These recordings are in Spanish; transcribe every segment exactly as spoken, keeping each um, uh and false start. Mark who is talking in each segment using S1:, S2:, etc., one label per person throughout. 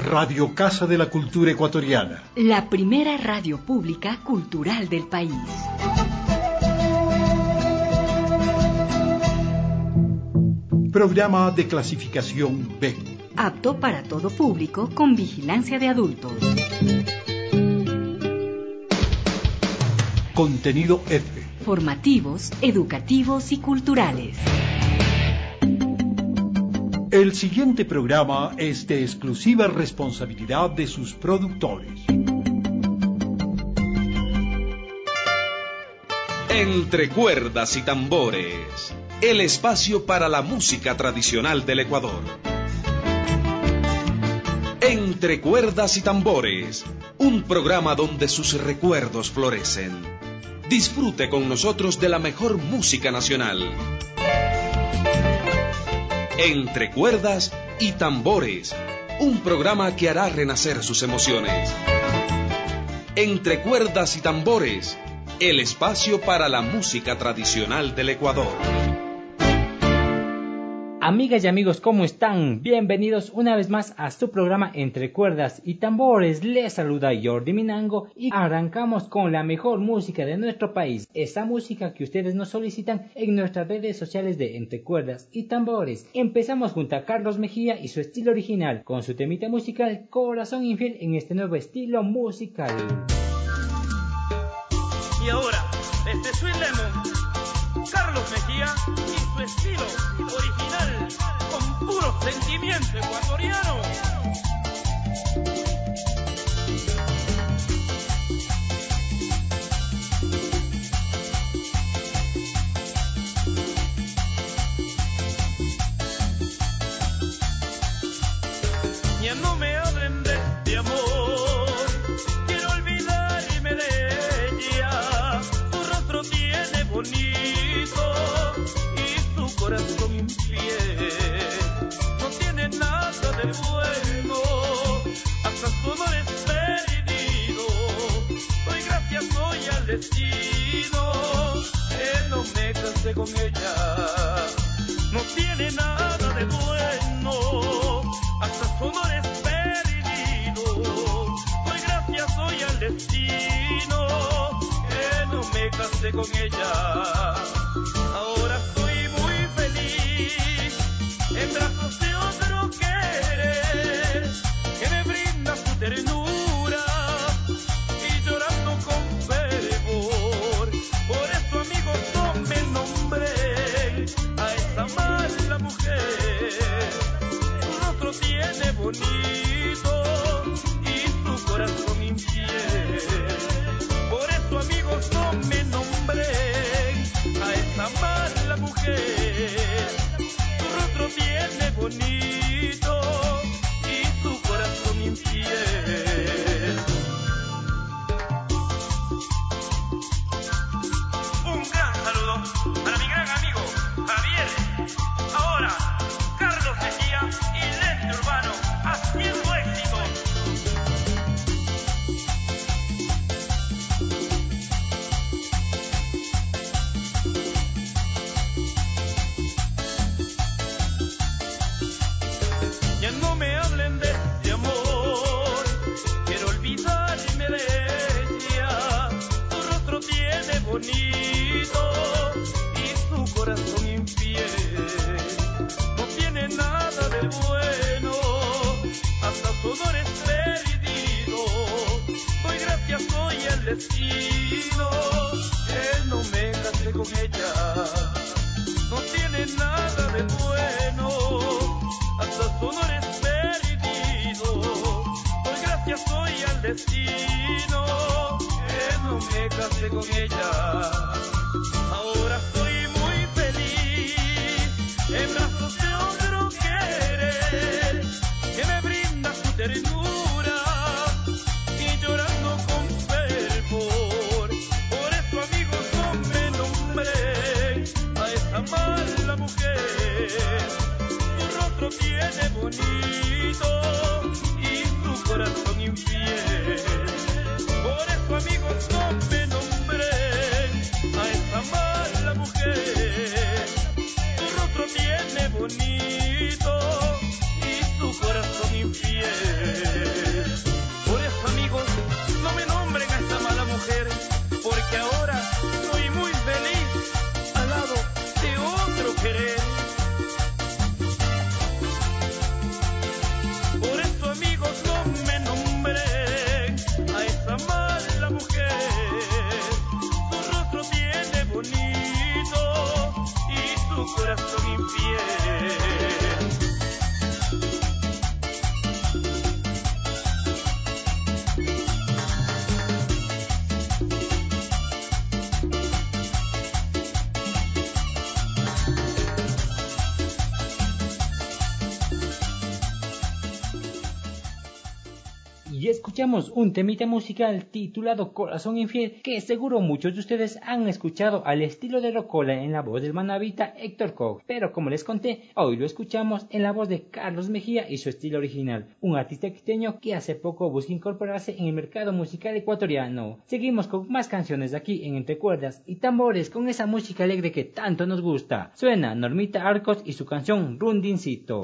S1: Radio Casa de la Cultura Ecuatoriana.
S2: La primera radio pública cultural del país.
S1: Programa de clasificación B.
S2: Apto para todo público con vigilancia de adultos.
S1: Contenido F.
S2: Formativos, educativos y culturales.
S1: El siguiente programa es de exclusiva responsabilidad de sus productores.
S3: Entre cuerdas y tambores, el espacio para la música tradicional del Ecuador. Entre cuerdas y tambores, un programa donde sus recuerdos florecen. Disfrute con nosotros de la mejor música nacional. Entre cuerdas y tambores, un programa que hará renacer sus emociones. Entre cuerdas y tambores, el espacio para la música tradicional del Ecuador.
S4: Amigas y amigos, ¿cómo están? Bienvenidos una vez más a su programa Entre Cuerdas y Tambores. Les saluda Jordi Minango y arrancamos con la mejor música de nuestro país. Esa música que ustedes nos solicitan en nuestras redes sociales de Entre Cuerdas y Tambores. Empezamos junto a Carlos Mejía y su estilo original con su temita musical Corazón Infiel en este nuevo estilo musical.
S5: Y ahora, este Sweet Lemon, Carlos Mejía y su estilo original, con puro sentimiento ecuatoriano. Ya no me hablen de este amor, quiero olvidarme de ella. Su rostro tiene bonito y su corazón infiel no tiene nada de bueno, hasta su amor es perdido. Doy gracias hoy al destino que no me casé con ella. No tiene nada de bueno, hasta su amor es perdido. Doy gracias hoy al destino que no me casé con ella. Ahora estoy muy feliz en brazos de otro querer que me brinda su ternura y llorando con fervor. Por eso, amigos, no me nombren a esa mala mujer. Su rostro tiene bonito y su corazón infiel. Por eso, amigos, no me nombren a esa mala mujer. Su rostro tiene bonito y su corazón infiel. Un gran saludo para mi gran amigo Javier. Ahora, Carlos Mejía y Lente Urbano haciendo éxito. Ya no me hablen de este amor, quiero olvidarme de ella. Su rostro tiene bonito y su corazón infiel no tiene nada de bueno, hasta su honor es perdido. Doy gracias hoy al destino que no me casé con ella. No tiene nada de bueno, hasta su honor es perdido. Doy gracias hoy al destino que no me casé con ella. Ahora estoy muy feliz en brazos de otro querer que me brinda su ternura y llorando con fervor. Por eso, amigos, no me nombren a esa mala mujer. Su rostro tiene bonito y su corazón infiel. Por eso, amigos, no me nombren a esa mala mujer. Su rostro tiene bonito y su corazón infiel.
S4: Y escuchamos un temita musical titulado Corazón Infiel, que seguro muchos de ustedes han escuchado al estilo de Rocola en la voz del manavita Héctor Koch, pero como les conté, hoy lo escuchamos en la voz de Carlos Mejía y su estilo original, un artista quiteño que hace poco busca incorporarse en el mercado musical ecuatoriano. Seguimos con más canciones de aquí en Entre Cuerdas y Tambores con esa música alegre que tanto nos gusta. Suena Normita Arcos y su canción Rundincito.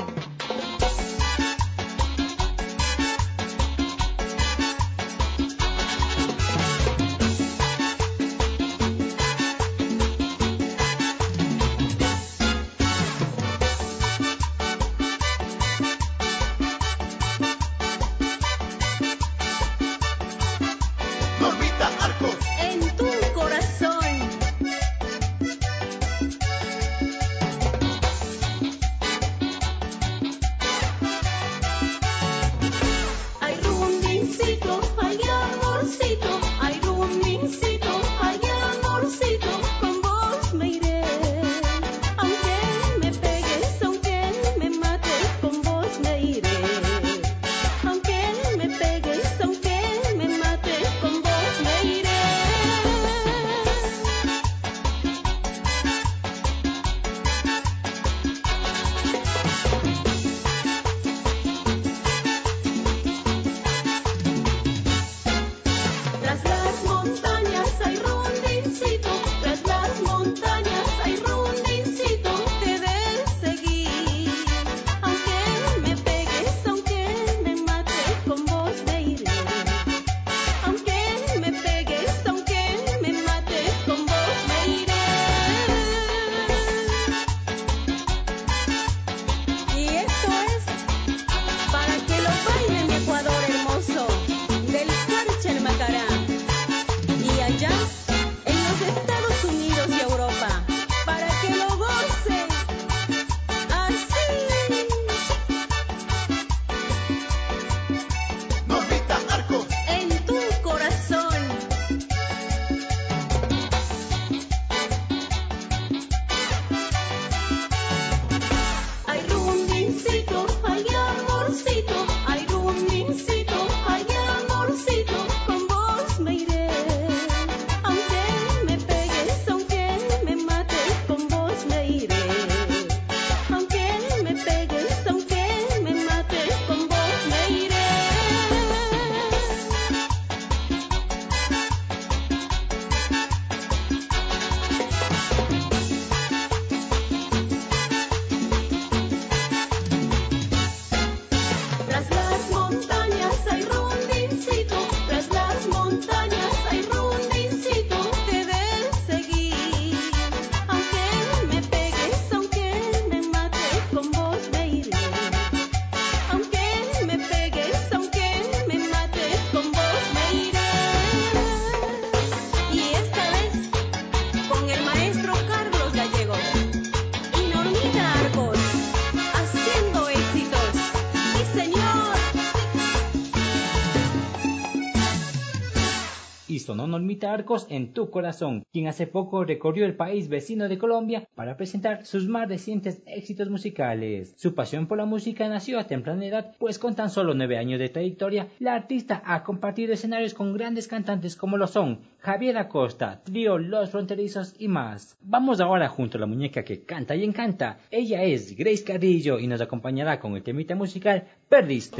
S4: Sonó Normita Arcos en Tu Corazón, quien hace poco recorrió el país vecino de Colombia para presentar sus más recientes éxitos musicales. Su pasión por la música nació a temprana edad, pues con tan solo nueve años de trayectoria, la artista ha compartido escenarios con grandes cantantes como lo son Javier Acosta, Trío Los Fronterizos y más. Vamos ahora junto a la muñeca que canta y encanta. Ella es Grace Carrillo y nos acompañará con el temita musical Perdiste.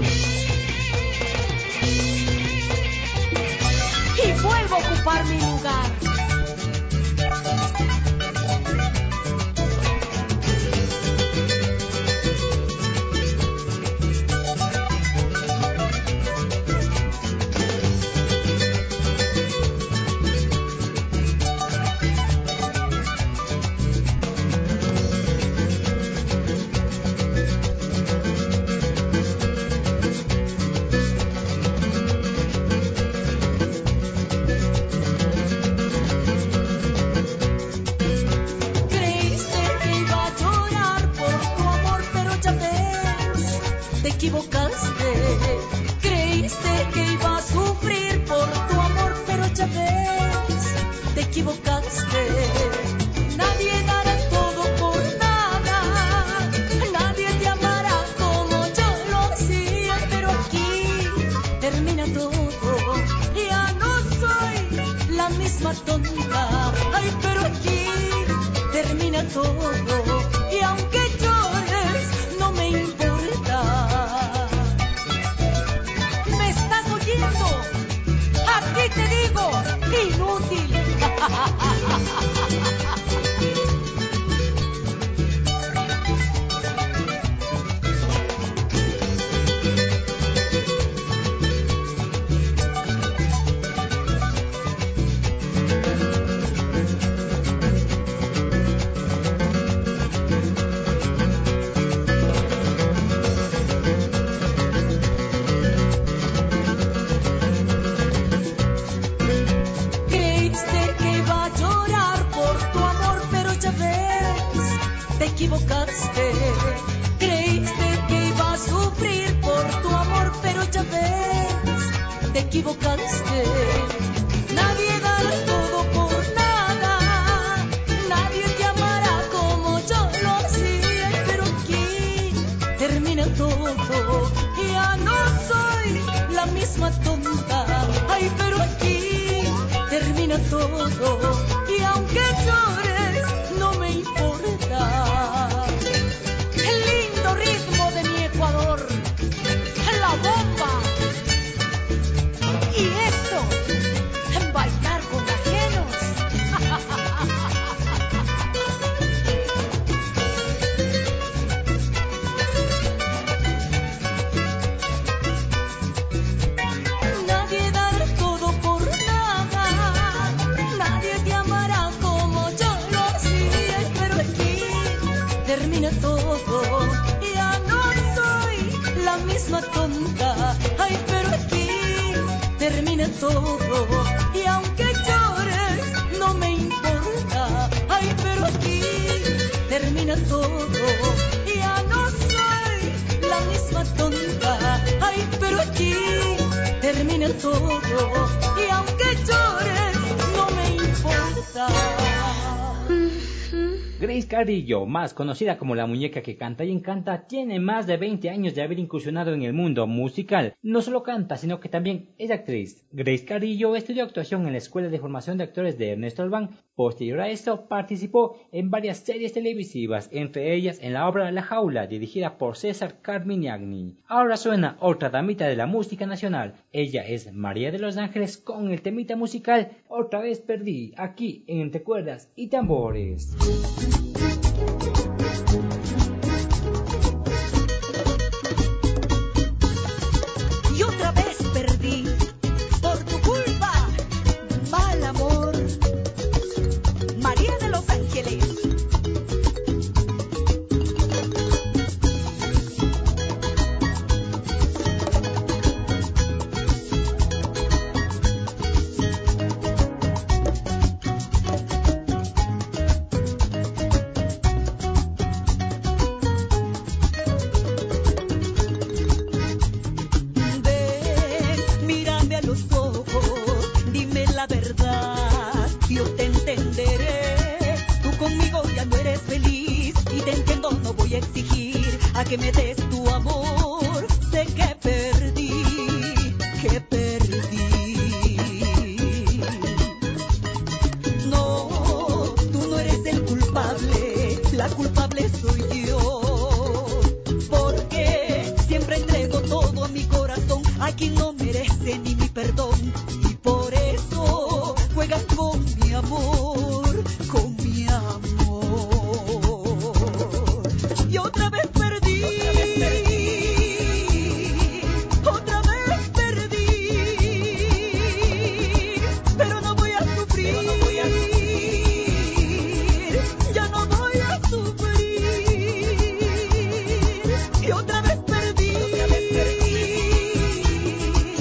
S6: Y vuelvo a ocupar mi lugar. equivocaste. Nadie dará todo por nada, nadie te amará como yo lo hacía, pero aquí termina todo. Ya no soy la misma tonta, ay, pero aquí termina todo. Y aunque llores, no me importa. El lindo ritmo de mi Ecuador, la bomba. Y esto, bailar con ajenos. Nadie dará todo por nada, nadie te amará como yo lo hacía, pero aquí termina todo. Ya no soy la misma tonta, ay, pero aquí termina todo. Y aunque llores, no me importa, ay, pero aquí termina todo. Ya no soy la misma tonta, ay, pero aquí termina todo. Y aunque llores, no me importa.
S4: Grace Carrillo, más conocida como la muñeca que canta y encanta, tiene más de veinte años de haber incursionado en el mundo musical. No solo canta, sino que también es actriz. Grace Carrillo estudió actuación en la Escuela de Formación de Actores de Ernesto Albán. Posterior a esto, participó en varias series televisivas, entre ellas en la obra La Jaula, dirigida por César Carmignani. Ahora suena otra damita de la música nacional. Ella es María de los Ángeles con el temita musical Otra vez perdí, aquí en Entre Cuerdas y Tambores.
S6: Y otra vez perdí, por tu culpa, mal amor. María de los Ángeles. A que me des tu amor, sé que perdí, que perdí. No, tú no eres el culpable, la culpable soy yo. Porque siempre entrego todo a mi corazón, a quien no merece ni mi perdón. Y por eso juegas con mi amor, con mi amor. Y otra vez perdí, otra vez perdí, pero no voy a sufrir, ya no voy a sufrir. Y otra vez perdí,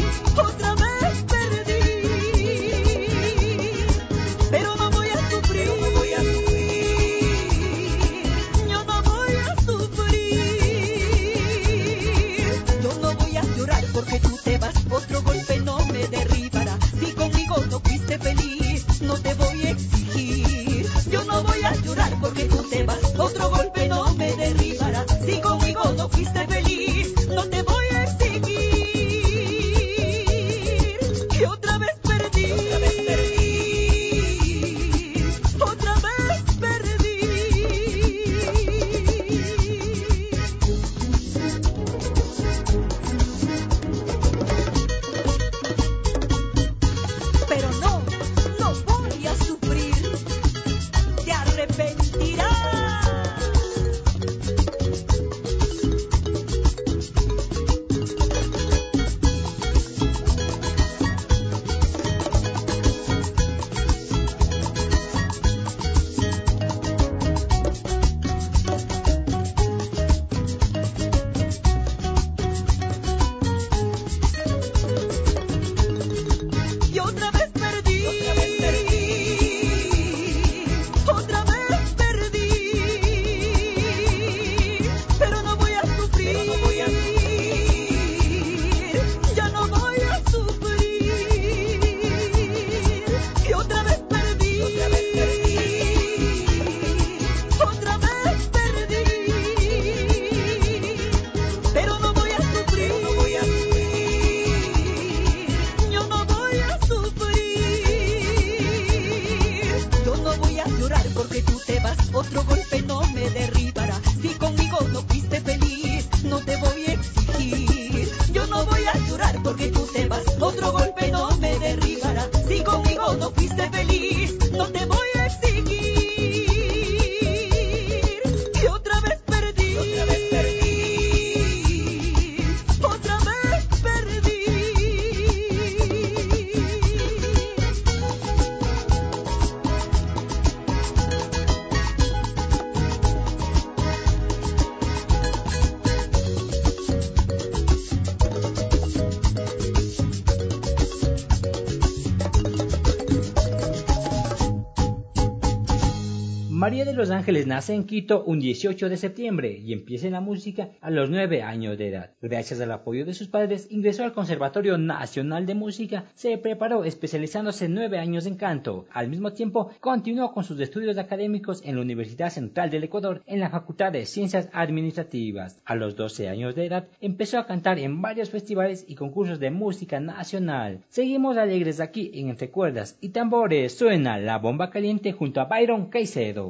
S4: María de los Ángeles nace en Quito un dieciocho de septiembre y empieza en la música a los nueve años de edad. Gracias al apoyo de sus padres, ingresó al Conservatorio Nacional de Música, se preparó especializándose nueve años en canto. Al mismo tiempo, continuó con sus estudios académicos en la Universidad Central del Ecuador en la Facultad de Ciencias Administrativas. A los doce años de edad, empezó a cantar en varios festivales y concursos de música nacional. Seguimos alegres aquí en Entre Cuerdas y Tambores. Suena La Bomba Caliente junto a Byron Caicedo.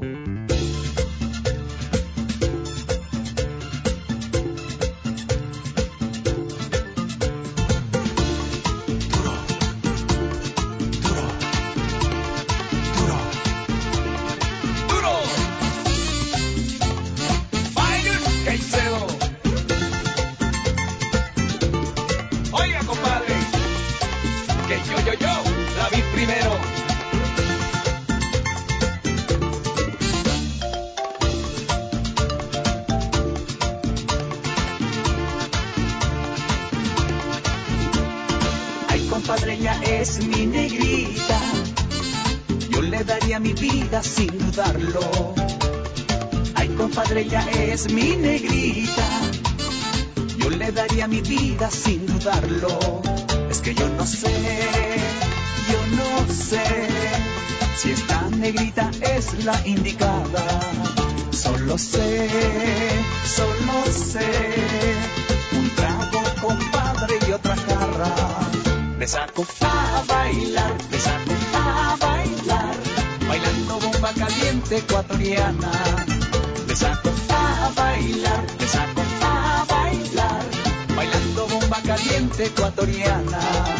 S7: Es mi negrita, yo le daría mi vida sin dudarlo. Ay, compadre, ella es mi negrita, yo le daría mi vida sin dudarlo. Es que yo no sé, yo no sé si esta negrita es la indicada. Solo sé, solo sé, un trago, compadre, y otra jarra. Me saco a bailar, me saco a bailar, bailando bomba caliente ecuatoriana. Me saco a bailar, me saco a bailar, bailando bomba caliente ecuatoriana.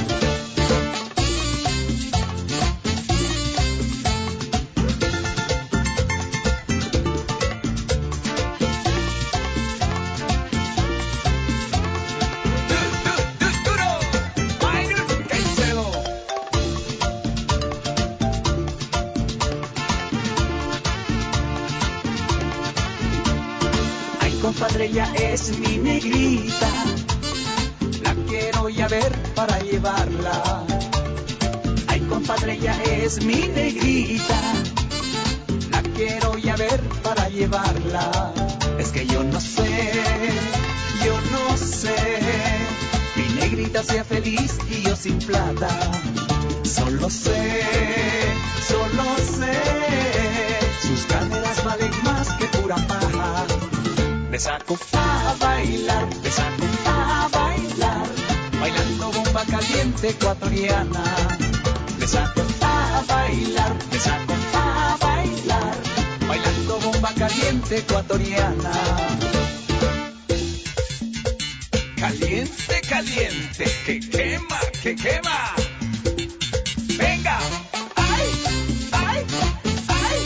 S7: Compadre, ella es mi negrita, la quiero ya ver para llevarla. Ay, compadre, ella es mi negrita, la quiero ya ver para llevarla. Es que yo no sé, yo no sé, mi negrita sea feliz y yo sin plata. Solo sé, solo sé, sus caderas valen más que pura paja. Me saco a bailar, me saco a bailar, bailando bomba caliente ecuatoriana. Me saco a bailar, me saco a bailar, bailando bomba caliente ecuatoriana. Caliente, caliente, que quema, que quema. Venga, ay, ay, ay.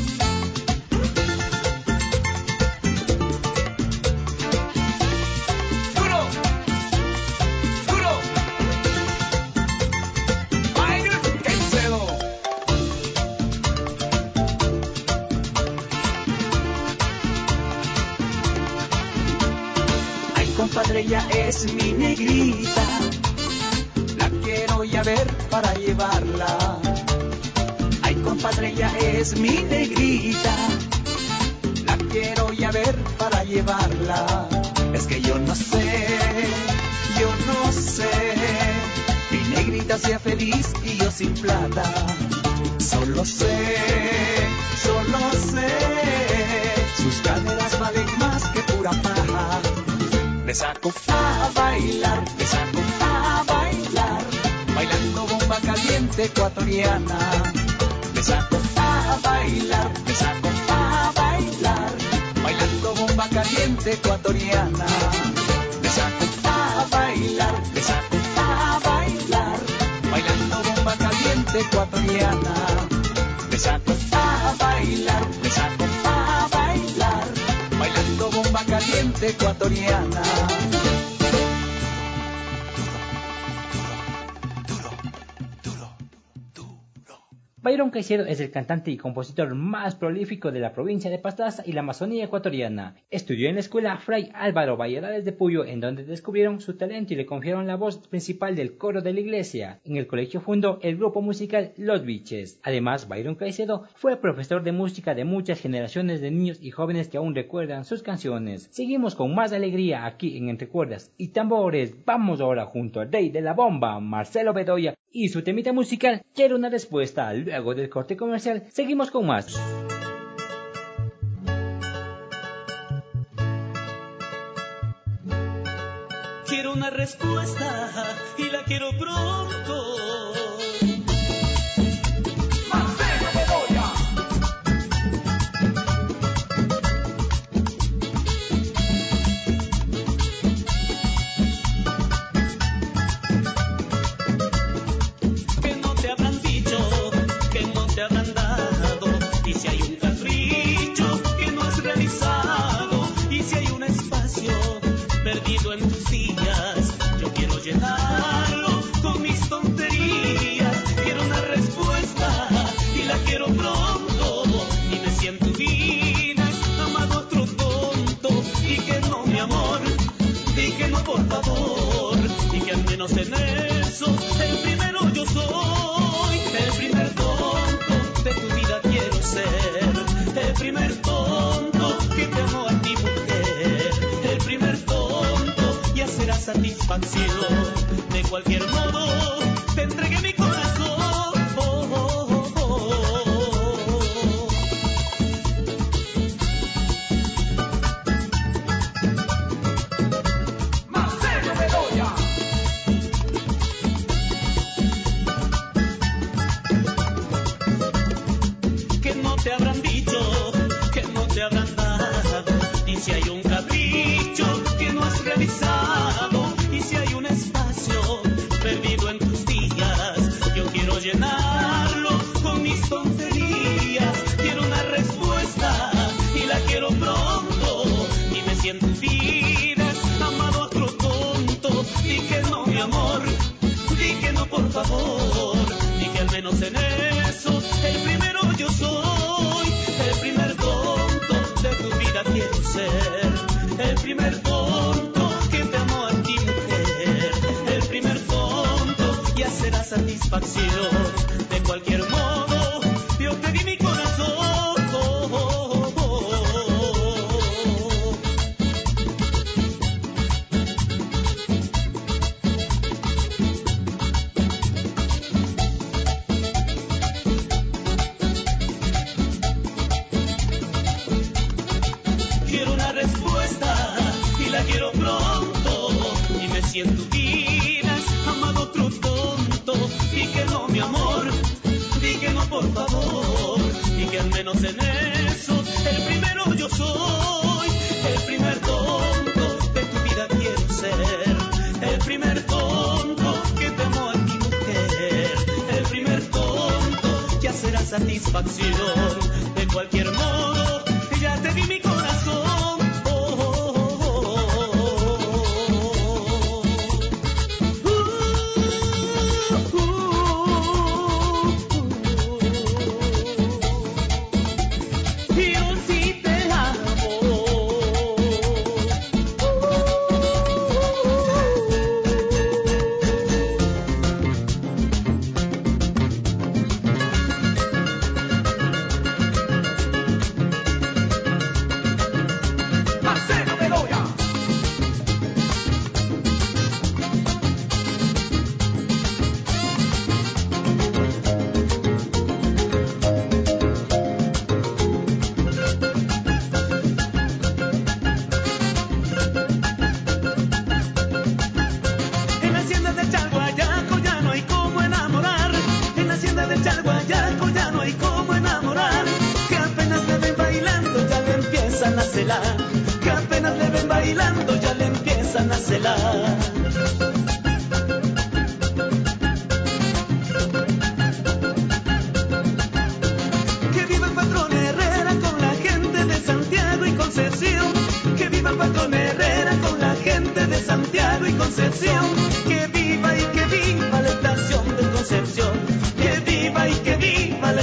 S7: Compadre, ella es mi negrita, la quiero ya ver para llevarla. Ay, compadre, ella es mi negrita, la quiero ya ver para llevarla. Es que yo no sé, yo no sé, mi negrita sea feliz y yo sin plata. Solo sé, solo sé, sus caderas valen más que pura paja. Me saco a bailar, me saco a bailar, bailando bomba caliente ecuatoriana. Me saco a bailar, me saco a bailar, bailando bomba caliente ecuatoriana. Me saco a bailar, me saco a bailar, bailando bomba caliente ecuatoriana. Me saco a bailar, me saco a bailar, bailando bomba caliente ecuatoriana.
S4: Byron Caicedo es el cantante y compositor más prolífico de la provincia de Pastaza y la Amazonía ecuatoriana. Estudió en la escuela Fray Álvaro Valladares de Puyo, en donde descubrieron su talento y le confiaron la voz principal del coro de la iglesia. En el colegio fundó el grupo musical Los Biches. Además, Byron Caicedo fue profesor de música de muchas generaciones de niños y jóvenes que aún recuerdan sus canciones. Seguimos con más alegría aquí en Entre Cuerdas y Tambores. Vamos ahora junto al rey de la bomba, Marcelo Bedoya, y su temita musical Quiero una respuesta. Luego del corte comercial seguimos con más.
S7: Quiero una respuesta y la quiero pronto. Marcelo Bedoya. Que no te habrán dicho, que no te habrán dado, y si hay un capricho que no has realizado, y si hay un espacio perdido en tus días, yo quiero llenarlo con mis tonterías. Quiero una respuesta y la quiero pronto. Dime si en tu vida has amado a otro tonto, y que no, mi amor, di que no, por favor, y que al menos en eso el primero yo soy. El primer tonto de tu vida quiero ser, el primer tonto que te amo a ti, mujer, el primer tonto ya será satisfacción. De cualquier modo te entregué mi corazón. Oh, oh, oh, oh, oh. Marcelo Bedoya. Que no te habrán dicho, que no te habrán dado, y si hay un capricho que no has realizado, y si hay un espacio perdido en tus días, yo quiero llenarlo con mis tonterías. Quiero una respuesta y la quiero pronto. Dime si en tu vida has amado a otro tonto, di que no, mi amor, di que no, por favor, di que al menos en eso el primero yo soy. El primer tonto de tu vida quiero ser, el primer tonto que te amo a ti, mujer, el primer tonto ya será satisfacción. De cualquier modo yo te di mi corazón. Oh, oh, oh, oh. Quiero una respuesta y la quiero pronto. Dime si en tu vida has amado a otro tonto, y que no, mi amor, di que no, por favor, y que al menos en eso el primero yo soy. El primer tonto de tu vida quiero ser, el primer tonto que te amo a ti, mujer, el primer tonto ya será satisfacción. De cualquier modo ya te di mi corazón. Oh, oh, oh, oh, oh. Uh, uh, uh. Yo sí te amo. Marcelo Bedoya. En la hacienda del Chalhuayaco ya no hay cómo enamorar. En la hacienda del Chalhuayaco ya no hay cómo enamorar. Que apenas le ven bailando ya le empiezan a celar. Que apenas le ven bailando ya le empiezan a celar. Que viva el patrón Herrera con la gente de Santiago y Concepción. Que viva el patrón Herrera con la gente de Santiago y Concepción. Que viva y que viva la estación de Concepción. Que viva y que viva la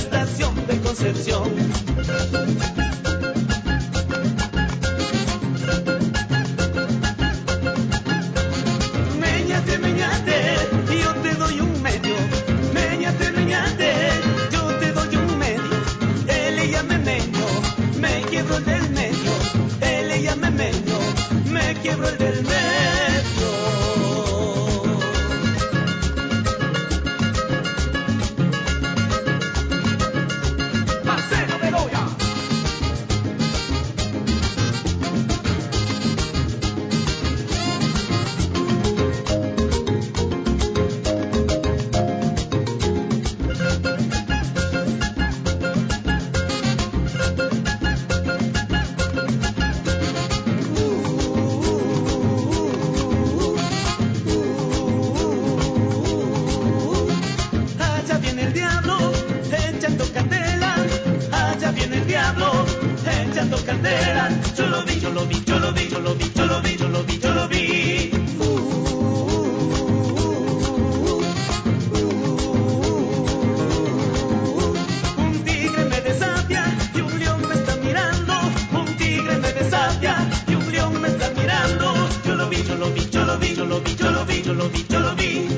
S7: vi, yo lo vi, yo lo vi, yo lo vi, yo lo vi, yo lo vi.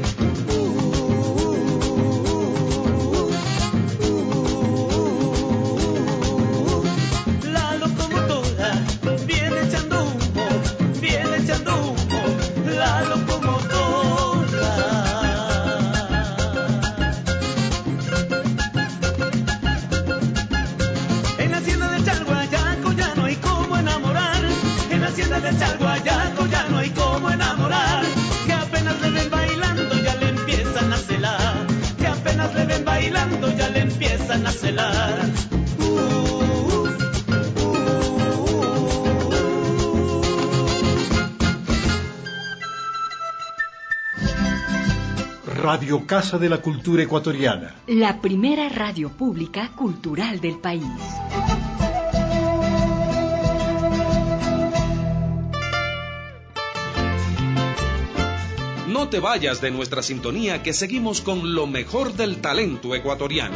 S7: La locomotora viene echando humo, viene echando humo, la locomotora. En la hacienda del Chalhuayaco ya no hay cómo enamorar, en la hacienda del Chalhuayaco ya no hay cómo enamorar, que apenas le ven bailando ya le empiezan a celar, que apenas le ven bailando ya le empiezan a celar.
S1: Radio Casa de la Cultura Ecuatoriana.
S2: La primera radio pública cultural del país.
S3: No te vayas de nuestra sintonía, que seguimos con lo mejor del talento ecuatoriano.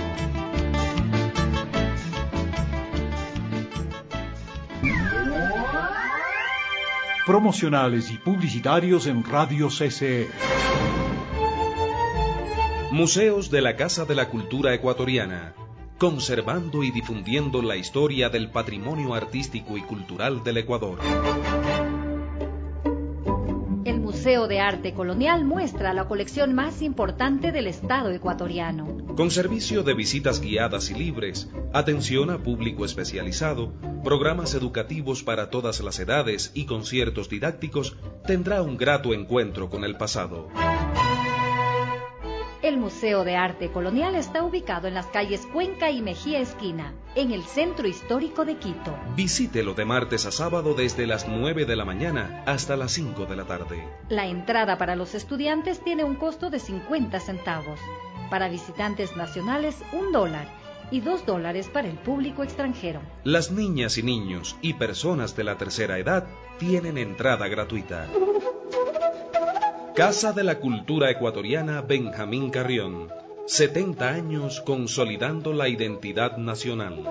S1: Promocionales y publicitarios en Radio C C E.
S3: Museos de la Casa de la Cultura Ecuatoriana, conservando y difundiendo la historia del patrimonio artístico y cultural del Ecuador.
S8: El Museo de Arte Colonial muestra la colección más importante del Estado ecuatoriano.
S3: Con servicio de visitas guiadas y libres, atención a público especializado, programas educativos para todas las edades y conciertos didácticos, tendrá un grato encuentro con el pasado.
S8: El Museo de Arte Colonial está ubicado en las calles Cuenca y Mejía Esquina, en el centro histórico de Quito.
S3: Visítelo de martes a sábado desde las nueve de la mañana hasta las cinco de la tarde.
S8: La entrada para los estudiantes tiene un costo de cincuenta centavos. Para visitantes nacionales, un dólar. Y dos dólares para el público extranjero.
S3: Las niñas y niños y personas de la tercera edad tienen entrada gratuita. Casa de la Cultura Ecuatoriana Benjamín Carrión. setenta años consolidando la identidad nacional.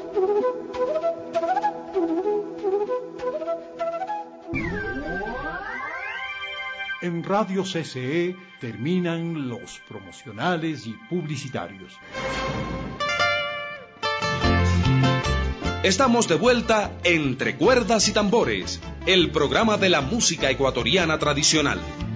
S1: En Radio C C E terminan los promocionales y publicitarios.
S3: Estamos de vuelta Entre Cuerdas y Tambores, el programa de la música ecuatoriana tradicional.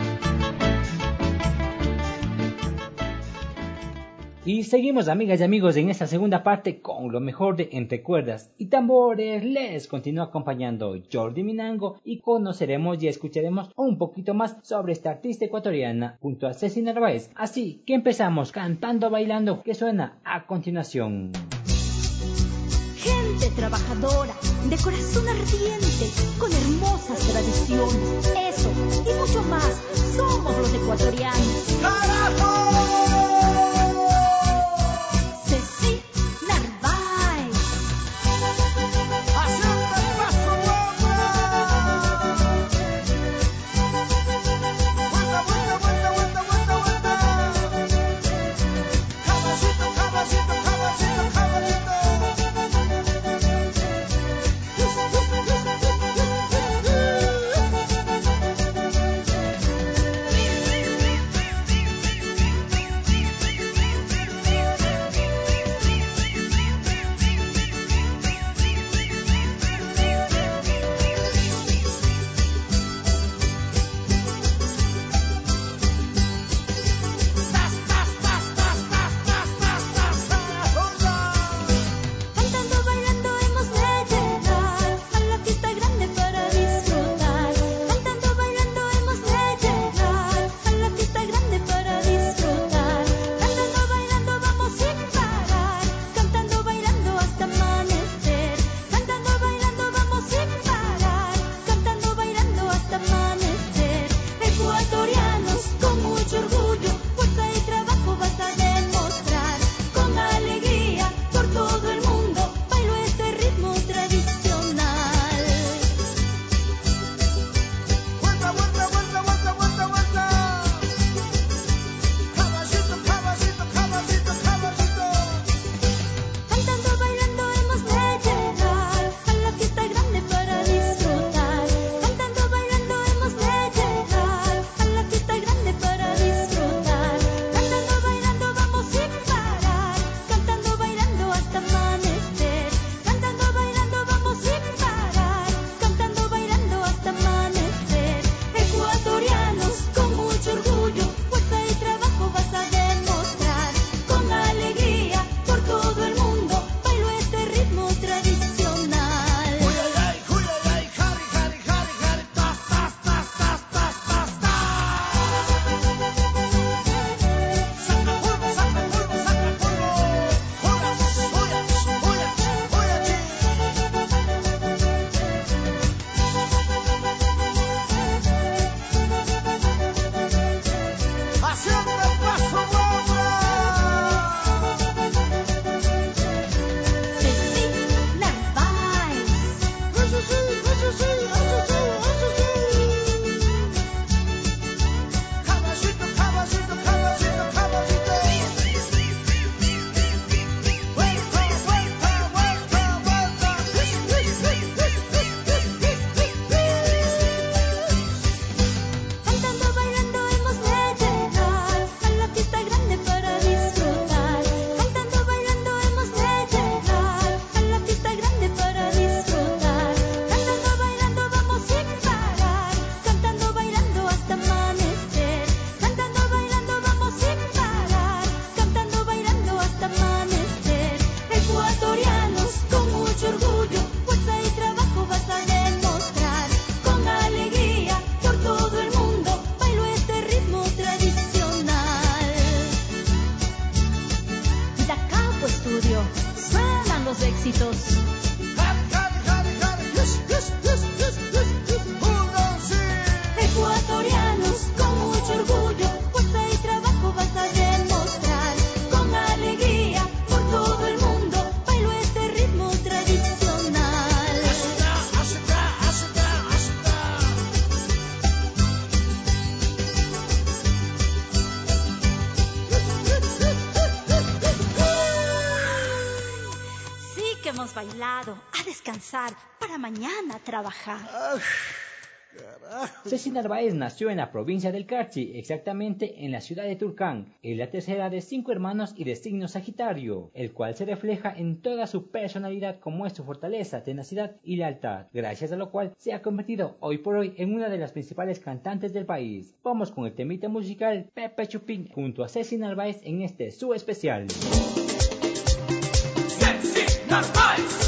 S4: Y seguimos, amigas y amigos, en esta segunda parte con lo mejor de Entre Cuerdas y Tambores. Les continúa acompañando Jordi Minango y conoceremos y escucharemos un poquito más sobre esta artista ecuatoriana junto a Ceci Narváez. Así que empezamos cantando, bailando, que suena a continuación.
S6: Gente trabajadora, de corazón ardiente, con hermosas tradiciones. Eso y mucho más, somos los ecuatorianos. ¡Carajo! Ceci Narváez. ¡Haciendo el paso, guapa! ¡Vuelta, vuelta, vuelta, vuelta, vuelta, vuelta! ¡Caballito, caballito, caballito, caballito!
S9: cansado, a descansar, para mañana trabajar.
S10: Ah, carajo.
S4: Ceci Narváez nació en la provincia del Carchi, exactamente en la ciudad de Tulcán. Es la tercera de cinco hermanos y de signo Sagitario, el cual se refleja en toda su personalidad como es su fortaleza, tenacidad y lealtad, gracias a lo cual se ha convertido hoy por hoy en una de las principales cantantes del país. Vamos con el temita musical Pepe Chupín junto a Ceci Narváez en este su especial.
S5: Ceci Narváez.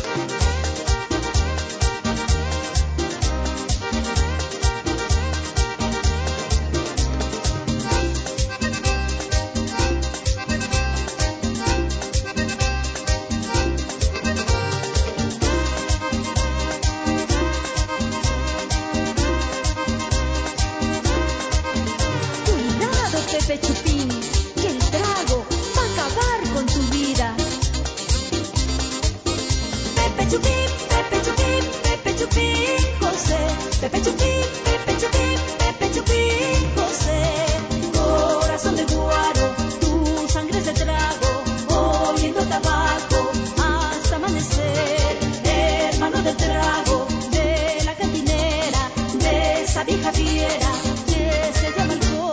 S9: Pepe Chupín, que el trago va a acabar con tu vida. Pepe Chupín, Pepe Chupín, Pepe Chupín, José. Pepe Chupín, Pepe Chupín, Pepe Chupín, José. Corazón de guaro, tu sangre es de trago, oliendo tabaco hasta amanecer. Hermano del trago, de la cantinera, de esa vieja fiera que se llama alcohol.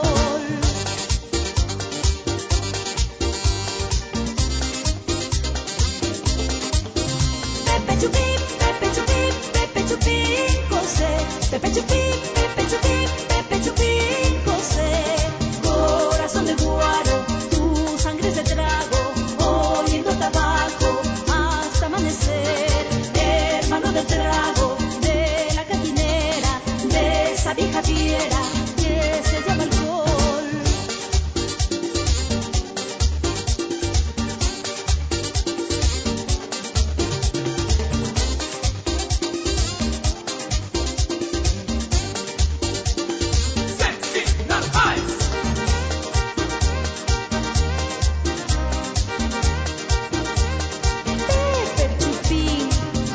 S9: Pepe Chupín, Pepe Chupín, Pepe Chupín, José. Pepe Chupín, Pepe Chupín, Pepe Chupín, José. Corazón de guaro, tu sangre es de trago, oliendo tabaco hasta amanecer. Hermano del trago, de la cantinera, de esa vieja fiera que se llama alcohol.
S5: Ceci Narváez.
S9: Pepe Chupín.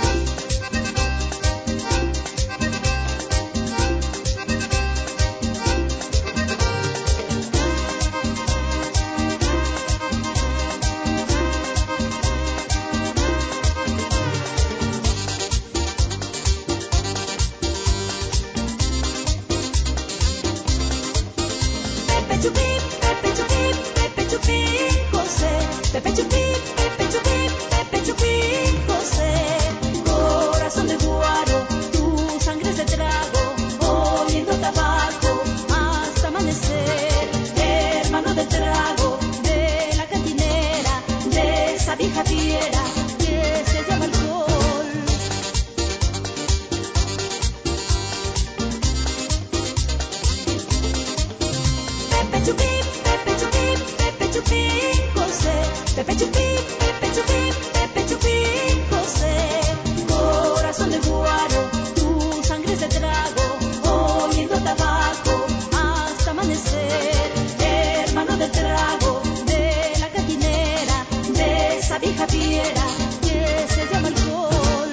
S9: Pepe Chupín, Pepe Chupín, Pepe Chupín, José. Pepe Chupín, Pepe Chupín, Pepe Chupín, José. Corazón de guaro, tu sangre es de trago, oliendo tabaco hasta amanecer. Hermano del trago, de la cantinera, de esa vieja fiera que se llama alcohol. Pepe Chupín, Pepe Chupín, Pepe Chupín, José. Pepe Chupín, Pepe Chupín, Pepe Chupín, José. Corazón de guaro, tu sangre es de trago, oliendo tabaco hasta amanecer. Hermano del trago, de la cantinera, de esa vieja fiera que se llama alcohol.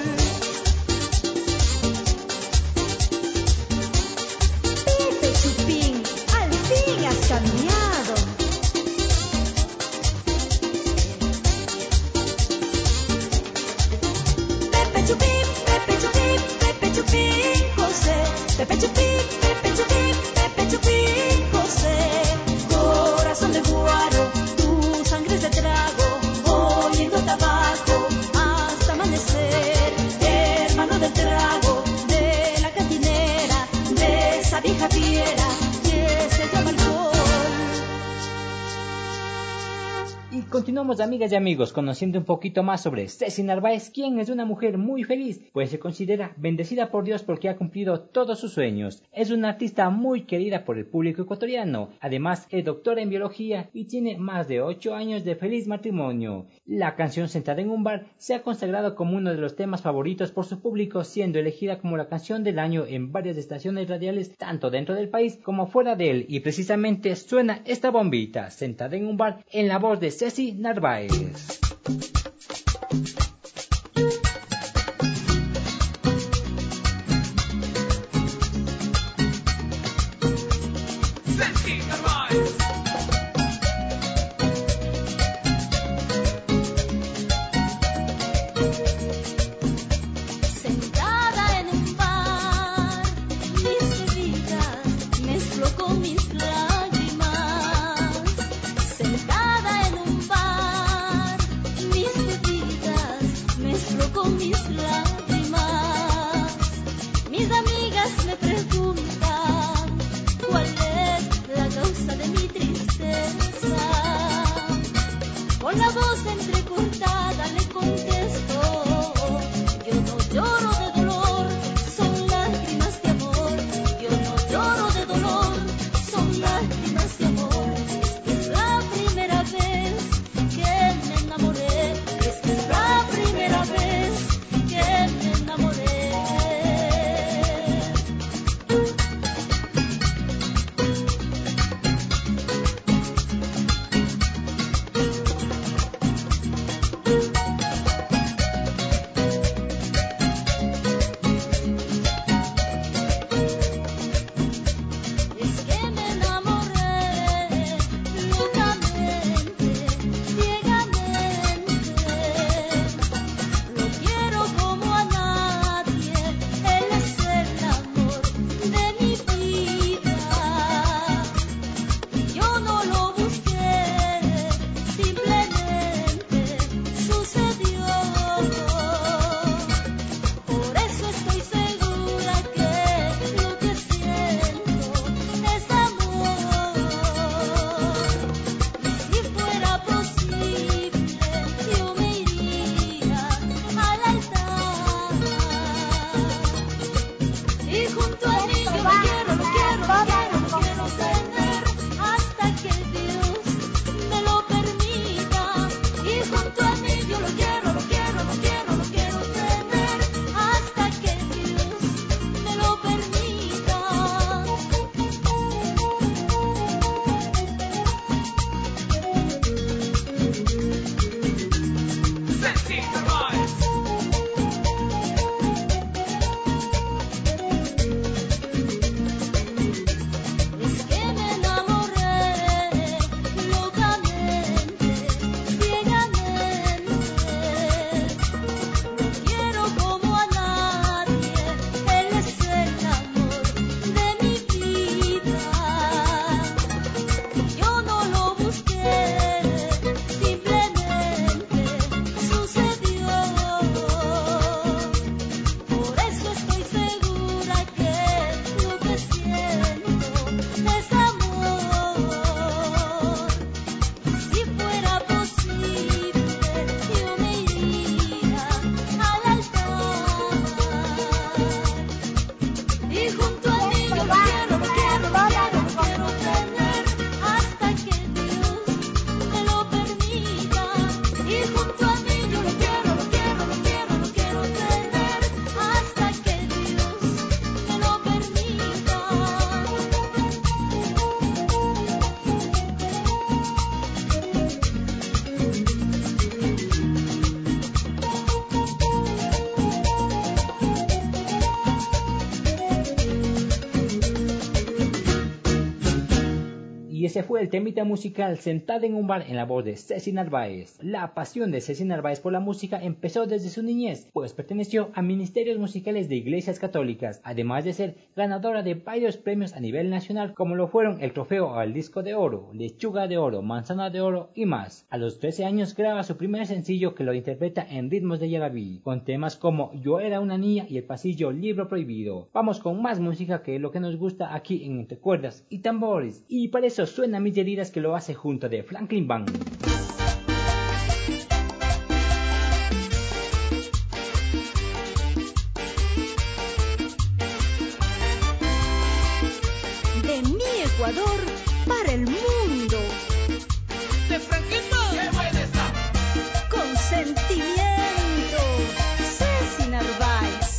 S9: Pepe Chupín, al fin has cambiado. Pepe Chupín, Pepe Chupín, Pepe Chupín, José. Pepe Chupín, Pepe Chupín, Pepe Chupín, José. Corazón de guaro, tu sangre es de trago, oliendo tabaco hasta amanecer. Hermano del trago, de la cantinera, de esa vieja fiera que se llama alcohol.
S4: Y continuamos, amigas y amigos, conociendo un poquito más sobre Ceci Narváez, quien es una mujer muy feliz, pues se considera bendecida por Dios porque ha cumplido todos sus sueños. Es una artista muy querida por el público ecuatoriano. Además, es doctora en biología y tiene más de ocho años de feliz matrimonio. La canción Sentada en un bar se ha consagrado como uno de los temas favoritos por su público, siendo elegida como la canción del año en varias estaciones radiales, tanto dentro del país como fuera de él. Y precisamente suena esta bombita, Sentada en un bar, en la voz de Ceci Narváez.
S5: Ceci Narváez.
S6: mezclo con mis lágrimas. Sentada en un bar, mis bebidas mezclo con mis lágrimas. Mis amigas me preguntan cuál es la causa de mi tristeza. Con la voz entrecortada le contesto: yo no lloro de dolor, son lágrimas de amor. Yo no lloro de dolor, son lágrimas de amor. Es la primera vez que me enamoré. Es que es la primera vez que me enamoré. Es que me enamoré locamente, ciegamente. Lo quiero como a nadie, él es el amor de mi vida. Yo no lo busqué, simplemente sucedió. Por eso estoy segura que lo que siento es amor. Si fuera posible, yo me iría al altar. Y junto a mí yo lo quiero, lo quiero, lo quiero, lo quiero tener hasta que Dios me lo permita. Y junto a mí yo lo quiero, lo quiero, lo quiero, lo quiero tener hasta que Dios me lo permita. Es que me enamoré locamente, ciegamente. Lo quiero como a nadie, él es el amor de mi vida. Yo no lo busqué, simplemente sucedió. Por eso estoy segura que lo que siento es amor. Si fuera posible, yo me iría al altar. Y junto a mí yo lo quiero, lo quiero, lo quiero, lo quiero tener hasta que Dios me lo permita. Y junto a mí yo lo quiero, lo quiero, lo quiero, lo quiero tener hasta que Dios me lo permita.
S4: Y ese fue el temita musical Sentada en un bar en la voz de Ceci Narváez. La pasión de Ceci Narváez por la música empezó desde su niñez, pues perteneció a ministerios musicales de iglesias católicas, además de ser ganadora de varios premios a nivel nacional, como lo fueron el trofeo al disco de oro, lechuga de oro, manzana de oro y más. A los trece años graba su primer sencillo, que lo interpreta en ritmos de Yaraví, con temas como Yo era una niña y El pasillo, Libro prohibido. Vamos con más música, que es lo que nos gusta aquí en Entre Cuerdas y Tambores, y para eso suena Mis heridas, que lo hace junto de Franklin Band.
S6: De mi Ecuador para el mundo.
S5: ¡De Franquito! ¡Qué buena está!
S6: Con sentimiento, Ceci Narváez.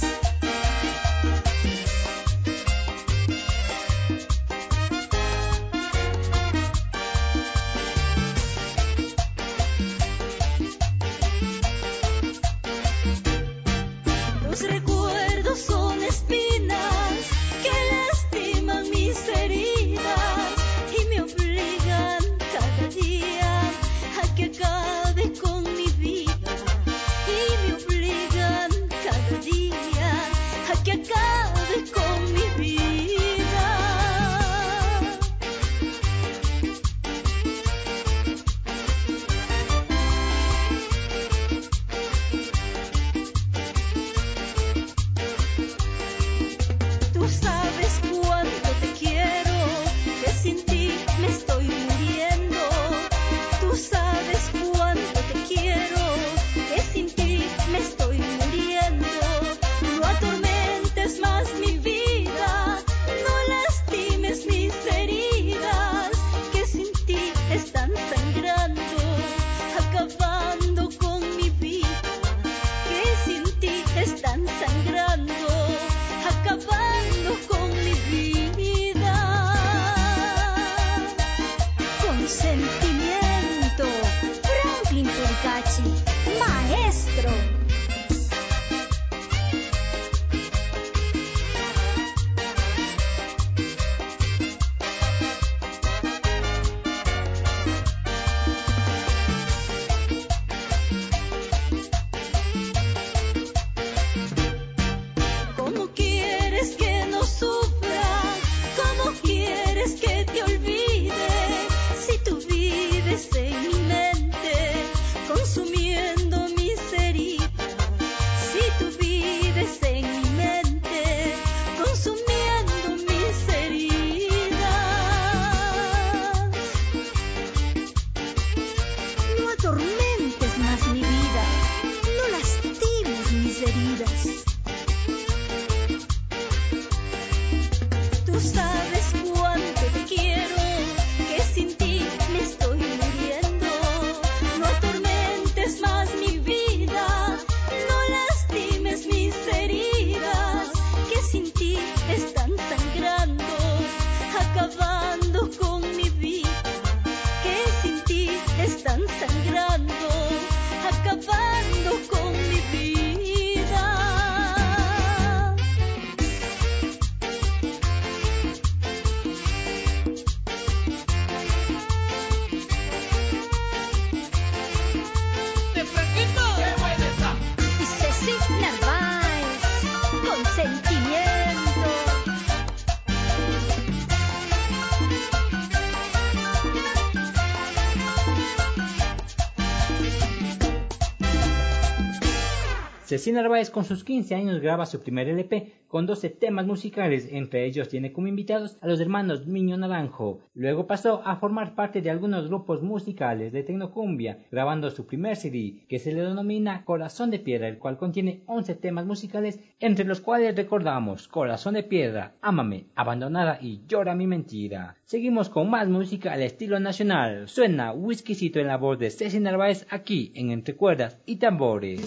S6: acabando con mi vida, que sin ti están sangrando, acabando con mi vida.
S5: ¡De Franquito! ¡Qué buena está!
S8: Y Ceci Narváez, con sentimiento.
S4: Ceci Narváez con sus quince años graba su primer L P con doce temas musicales, entre ellos tiene como invitados a los hermanos Miño Naranjo. Luego pasó a formar parte de algunos grupos musicales de tecnocumbia, grabando su primer C D que se le denomina Corazón de Piedra, el cual contiene once temas musicales, entre los cuales recordamos Corazón de Piedra, Ámame, Abandonada y Llora mi mentira. Seguimos con más música al estilo nacional. Suena Whiskycito en la voz de Ceci Narváez aquí en Entre Cuerdas y Tambores.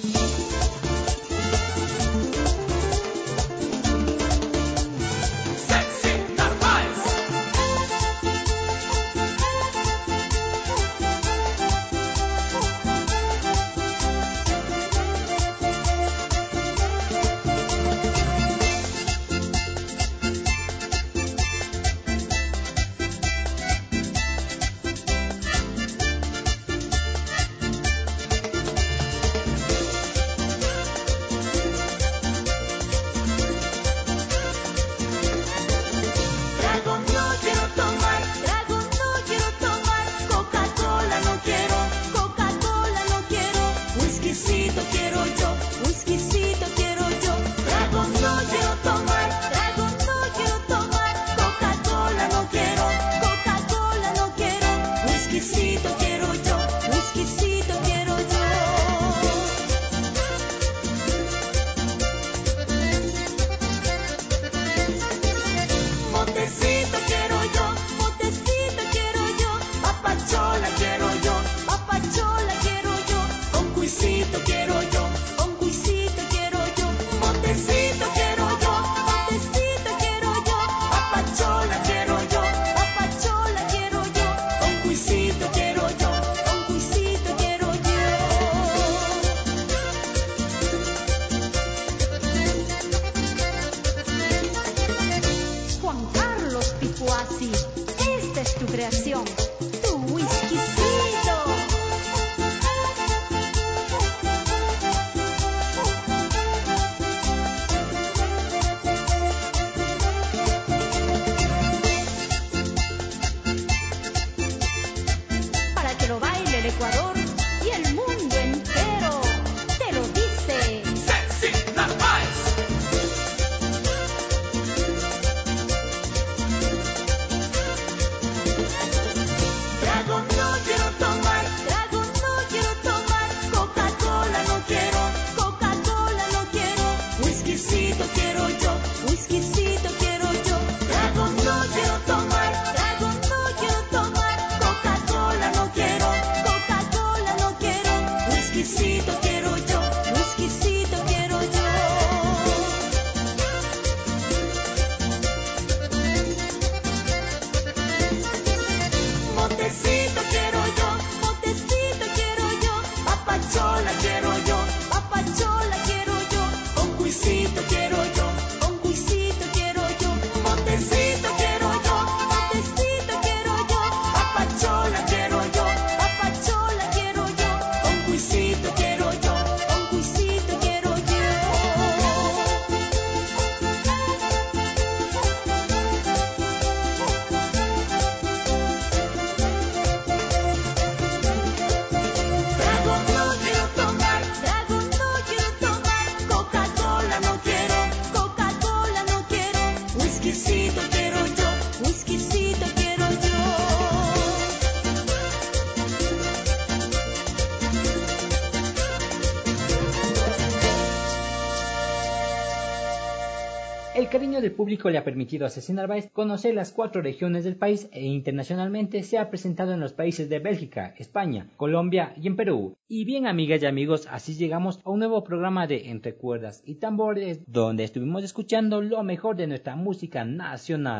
S4: El cariño del público le ha permitido a Ceci Narváez conocer las cuatro regiones del país e internacionalmente se ha presentado en los países de Bélgica, España, Colombia y en Perú. Y bien, amigas y amigos, así llegamos a un nuevo programa de Entre Cuerdas y Tambores, donde estuvimos escuchando lo mejor de nuestra música nacional.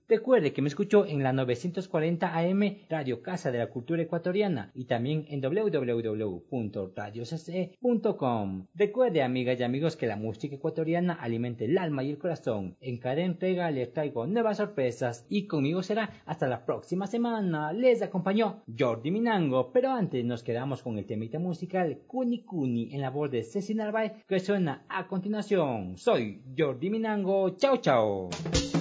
S4: Recuerde que me escuchó en la novecientos cuarenta A M Radio Casa de la Cultura Ecuatoriana y también en doble u doble u doble u punto radio c c e punto com. Recuerde, amigas y amigos, que la música ecuatoriana alimenta el alma y el corazón. En cada entrega les traigo nuevas sorpresas y conmigo será hasta la próxima semana. Les acompañó Jordi Minango, pero antes nos quedamos con el temita musical Cuni Cuni en la voz de Ceci Narváez, que suena a continuación. Soy Jordi Minango, chao chao.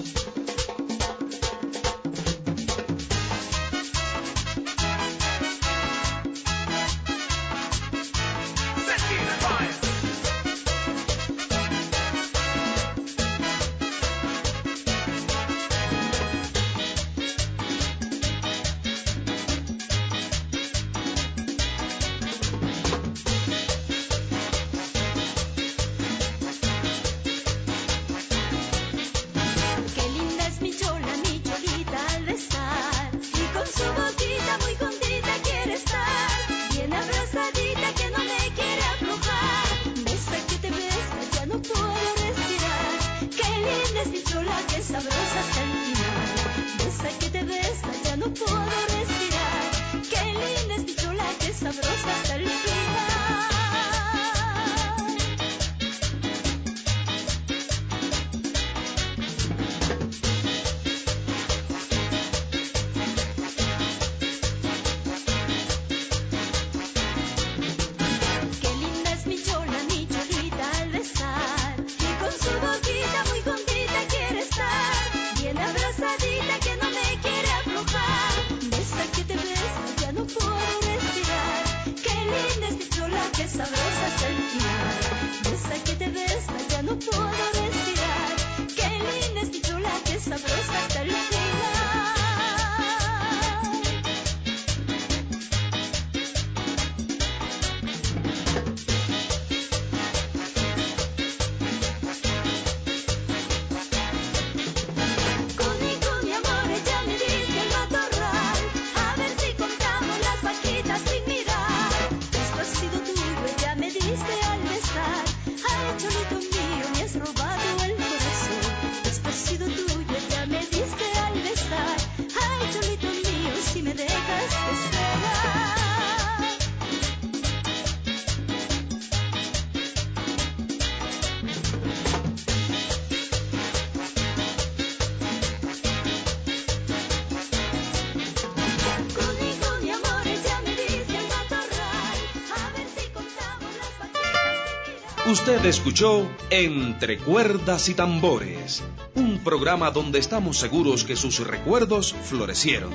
S3: Usted escuchó Entre Cuerdas y Tambores, un programa donde estamos seguros que sus recuerdos florecieron.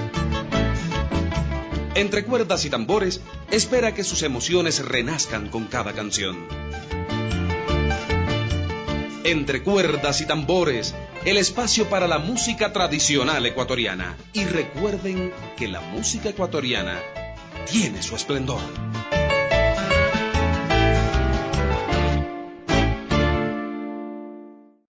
S3: Entre Cuerdas y Tambores espera que sus emociones renazcan con cada canción. Entre Cuerdas y Tambores, el espacio para la música tradicional ecuatoriana. Y recuerden que la música ecuatoriana tiene su esplendor.